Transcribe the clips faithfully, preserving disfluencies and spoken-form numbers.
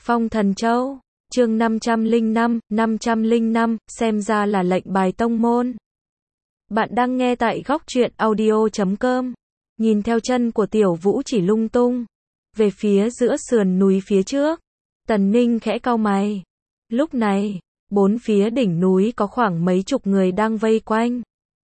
Phong Thần Châu, chương năm trăm lẻ năm, năm trăm lẻ năm, xem ra là lệnh bài tông môn. Bạn đang nghe tại góc truyện audio chấm com. Nhìn theo chân của Tiểu Vũ chỉ lung tung về phía giữa sườn núi phía trước, Tần Ninh khẽ cau mày. Lúc này, bốn phía đỉnh núi có khoảng mấy chục người đang vây quanh.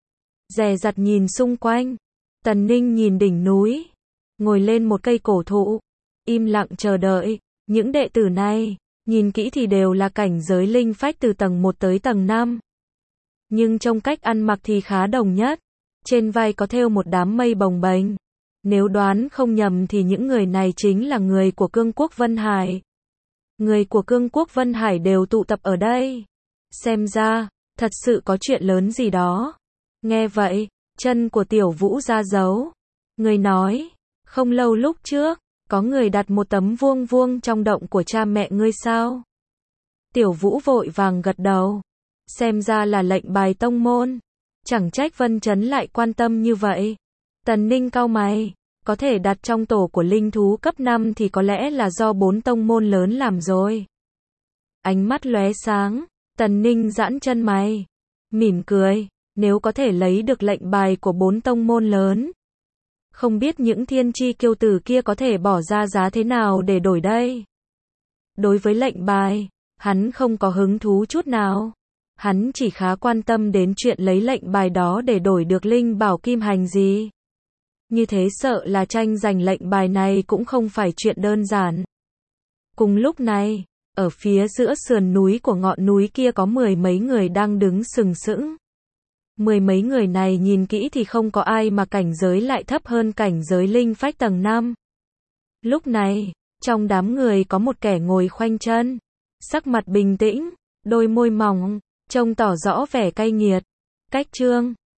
Dè dặt nhìn xung quanh, Tần Ninh nhìn đỉnh núi, ngồi lên một cây cổ thụ, im lặng chờ đợi. Những đệ tử này, nhìn kỹ thì đều là cảnh giới linh phách từ tầng một tới tầng năm. Nhưng trong cách ăn mặc thì khá đồng nhất. Trên vai có thêu một đám mây bồng bềnh. Nếu đoán không nhầm thì những người này chính là người của Cương Quốc Vân Hải. Người của Cương Quốc Vân Hải đều tụ tập ở đây. Xem ra, thật sự có chuyện lớn gì đó. Nghe vậy, chân của Tiểu Vũ ra dấu. Người nói, không lâu lúc trước, có người đặt một tấm vuông vuông trong động của cha mẹ ngươi sao? Tiểu Vũ vội vàng gật đầu. Xem ra là lệnh bài tông môn. Chẳng trách Vân Chấn lại quan tâm như vậy. Tần Ninh cau mày. Có thể đặt trong tổ của linh thú cấp năm thì có lẽ là do bốn tông môn lớn làm rồi. Ánh mắt lóe sáng. Tần Ninh giãn chân mày. Mỉm cười. Nếu có thể lấy được lệnh bài của bốn tông môn lớn, không biết những thiên chi kiêu tử kia có thể bỏ ra giá thế nào để đổi đây. Đối với lệnh bài, hắn không có hứng thú chút nào. Hắn chỉ khá quan tâm đến chuyện lấy lệnh bài đó để đổi được linh bảo kim hành gì. Như thế sợ là tranh giành lệnh bài này cũng không phải chuyện đơn giản. Cùng lúc này, ở phía giữa sườn núi của ngọn núi kia có mười mấy người đang đứng sừng sững. Mười mấy người này nhìn kỹ thì không có ai mà cảnh giới lại thấp hơn cảnh giới linh phách tầng năm. Lúc này, trong đám người có một kẻ ngồi khoanh chân, sắc mặt bình tĩnh, đôi môi mỏng, trông tỏ rõ vẻ cay nghiệt. Cách trương,